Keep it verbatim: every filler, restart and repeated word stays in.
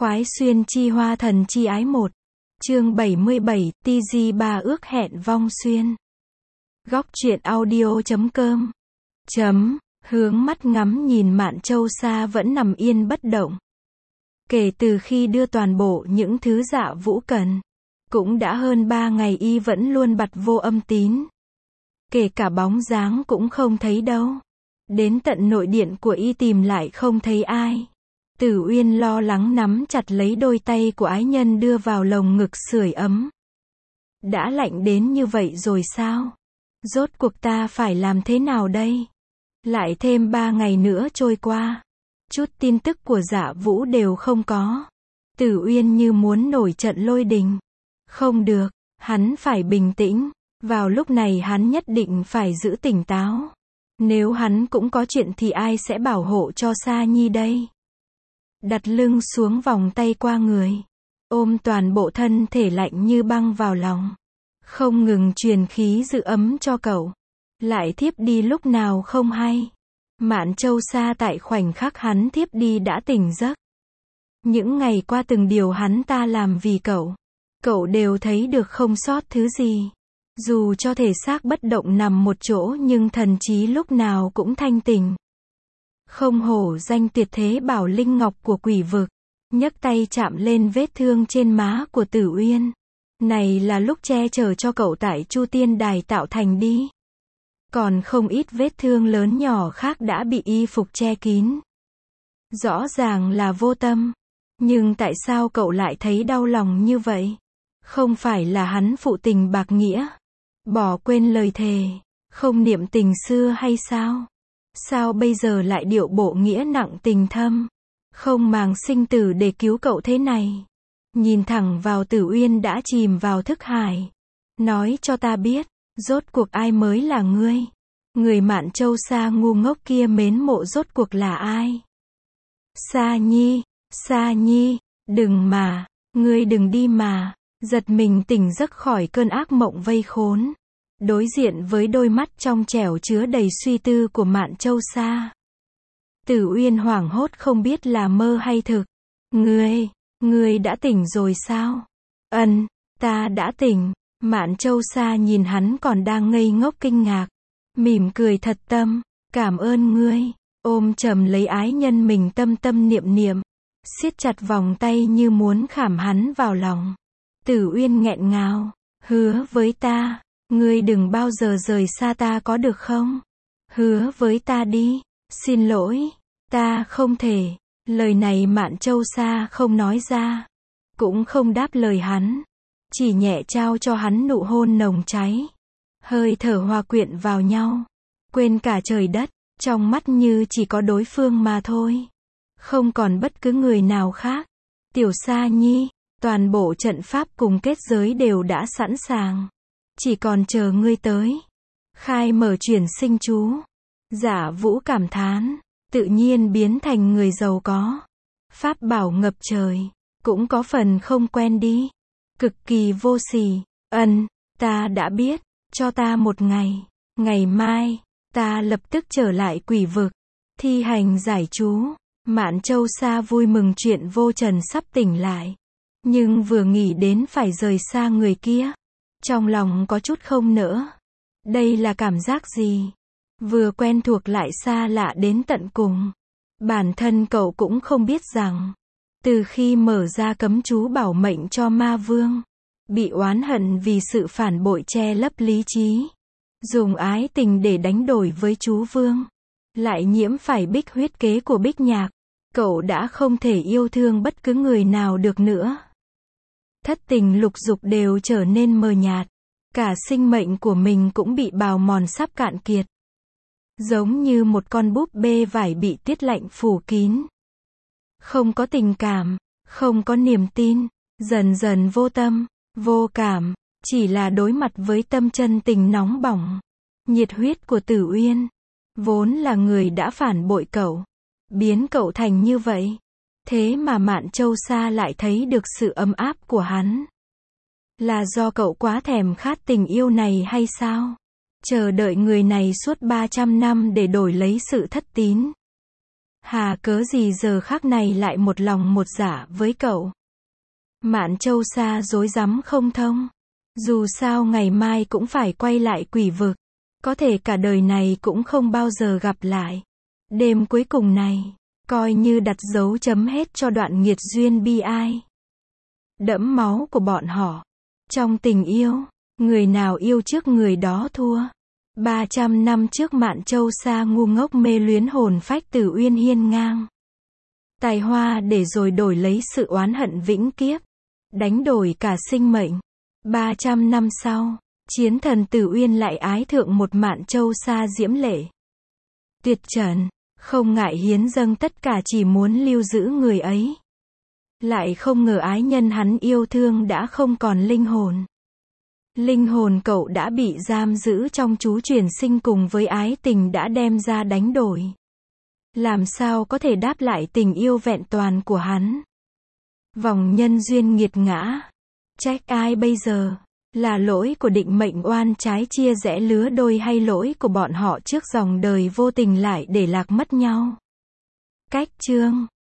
Khoái xuyên chi hoa thần chi ái một. Chương bảy mươi bảy, tê giê ba ước hẹn vong xuyên. Góc truyện audio chấm com. Chấm, hướng mắt ngắm nhìn Mạn Châu Sa vẫn nằm yên bất động. Kể từ khi đưa toàn bộ những thứ Dạ Vũ cần, cũng đã hơn ba ngày y vẫn luôn bặt vô âm tín. Kể cả bóng dáng cũng không thấy đâu. Đến tận nội điện của y tìm lại không thấy ai. Tử Uyên lo lắng nắm chặt lấy đôi tay của ái nhân đưa vào lồng ngực sưởi ấm. Đã lạnh đến như vậy rồi sao? Rốt cuộc ta phải làm thế nào đây? Lại thêm ba ngày nữa trôi qua. Chút tin tức của Dạ Vũ đều không có. Tử Uyên như muốn nổi trận lôi đình. Không được, hắn phải bình tĩnh. Vào lúc này hắn nhất định phải giữ tỉnh táo. Nếu hắn cũng có chuyện thì ai sẽ bảo hộ cho Sa Nhi đây? Đặt lưng xuống vòng tay qua người. Ôm toàn bộ thân thể lạnh như băng vào lòng. Không ngừng truyền khí giữ ấm cho cậu. Lại thiếp đi lúc nào không hay. Mạn Châu Sa tại khoảnh khắc hắn thiếp đi đã tỉnh giấc. Những ngày qua từng điều hắn ta làm vì cậu. Cậu đều thấy được không sót thứ gì. Dù cho thể xác bất động nằm một chỗ nhưng thần trí lúc nào cũng thanh tỉnh. Không hổ danh tuyệt thế bảo linh ngọc của quỷ vực. Nhấc tay chạm lên vết thương trên má của Tử Uyên. Này là lúc che chở cho cậu tại Chu Tiên Đài tạo thành đi. Còn không ít vết thương lớn nhỏ khác đã bị y phục che kín. Rõ ràng là vô tâm. Nhưng tại sao cậu lại thấy đau lòng như vậy? Không phải là hắn phụ tình bạc nghĩa, bỏ quên lời thề, không niệm tình xưa hay sao? Sao bây giờ lại điệu bộ nghĩa nặng tình thâm, không màng sinh tử để cứu cậu thế này? Nhìn thẳng vào Tử Uyên đã chìm vào thức hải. Nói cho ta biết, rốt cuộc ai mới là ngươi? Người Mạn Châu Sa ngu ngốc kia mến mộ rốt cuộc là ai? Sa Nhi, Sa Nhi, đừng mà, ngươi đừng đi mà. Giật mình tỉnh giấc khỏi cơn ác mộng vây khốn. Đối diện với đôi mắt trong trẻo chứa đầy suy tư của Mạn Châu Sa. Tử Uyên hoảng hốt không biết là mơ hay thực. Ngươi, ngươi đã tỉnh rồi sao? Ân, ta đã tỉnh. Mạn Châu Sa nhìn hắn còn đang ngây ngốc kinh ngạc. Mỉm cười thật tâm. Cảm ơn ngươi. Ôm chầm lấy ái nhân mình tâm tâm niệm niệm. Siết chặt vòng tay như muốn khảm hắn vào lòng. Tử Uyên nghẹn ngào. Hứa với ta. Ngươi đừng bao giờ rời xa ta có được không? Hứa với ta đi. Xin lỗi. Ta không thể. Lời này Mạn Châu Sa không nói ra. Cũng không đáp lời hắn. Chỉ nhẹ trao cho hắn nụ hôn nồng cháy. Hơi thở hòa quyện vào nhau. Quên cả trời đất. Trong mắt như chỉ có đối phương mà thôi. Không còn bất cứ người nào khác. Tiểu Sa Nhi. Toàn bộ trận pháp cùng kết giới đều đã sẵn sàng. Chỉ còn chờ ngươi tới. Khai mở chuyển sinh chú. Dạ Vũ cảm thán. Tự nhiên biến thành người giàu có. Pháp bảo ngập trời. Cũng có phần không quen đi. Cực kỳ vô sỉ. Ân, ta đã biết. Cho ta một ngày. Ngày mai, ta lập tức trở lại quỷ vực. Thi hành giải chú. Mạn Châu Sa vui mừng chuyện vô trần sắp tỉnh lại. Nhưng vừa nghĩ đến phải rời xa người kia. Trong lòng có chút không nỡ. Đây là cảm giác gì? Vừa quen thuộc lại xa lạ đến tận cùng. Bản thân cậu cũng không biết rằng. Từ khi mở ra cấm chú bảo mệnh cho ma vương. Bị oán hận vì sự phản bội che lấp lý trí. Dùng ái tình để đánh đổi với chú vương. Lại nhiễm phải bích huyết kế của Bích Nhạc. Cậu đã không thể yêu thương bất cứ người nào được nữa. Thất tình lục dục đều trở nên mờ nhạt. Cả sinh mệnh của mình cũng bị bào mòn sắp cạn kiệt. Giống như một con búp bê vải bị tiết lạnh phủ kín. Không có tình cảm, không có niềm tin, dần dần vô tâm, vô cảm, chỉ là đối mặt với tâm chân tình nóng bỏng. Nhiệt huyết của Tử Uyên, vốn là người đã phản bội cậu, biến cậu thành như vậy. Thế mà Mạn Châu Sa lại thấy được sự ấm áp của hắn. Là do cậu quá thèm khát tình yêu này hay sao? Chờ đợi người này suốt ba trăm năm để đổi lấy sự thất tín. Hà cớ gì giờ khắc này lại một lòng một dạ với cậu. Mạn Châu Sa rối rắm không thông. Dù sao ngày mai cũng phải quay lại quỷ vực. Có thể cả đời này cũng không bao giờ gặp lại. Đêm cuối cùng này, coi như đặt dấu chấm hết cho đoạn nghiệt duyên bi ai. Đẫm máu của bọn họ. Trong tình yêu, người nào yêu trước người đó thua. ba trăm năm trước Mạn Châu Sa ngu ngốc mê luyến hồn phách Tử Uyên hiên ngang. Tài hoa để rồi đổi lấy sự oán hận vĩnh kiếp. Đánh đổi cả sinh mệnh. ba trăm năm sau, chiến thần Tử Uyên lại ái thượng một Mạn Châu Sa diễm lệ. Tuyệt trần, không ngại hiến dâng tất cả chỉ muốn lưu giữ người ấy. Lại không ngờ ái nhân hắn yêu thương đã không còn linh hồn. Linh hồn cậu đã bị giam giữ trong chú chuyển sinh cùng với ái tình đã đem ra đánh đổi. Làm sao có thể đáp lại tình yêu vẹn toàn của hắn? Vòng nhân duyên nghiệt ngã. Trách ai bây giờ? Là lỗi của định mệnh oan trái chia rẽ lứa đôi hay lỗi của bọn họ trước dòng đời vô tình lại để lạc mất nhau? Cách chương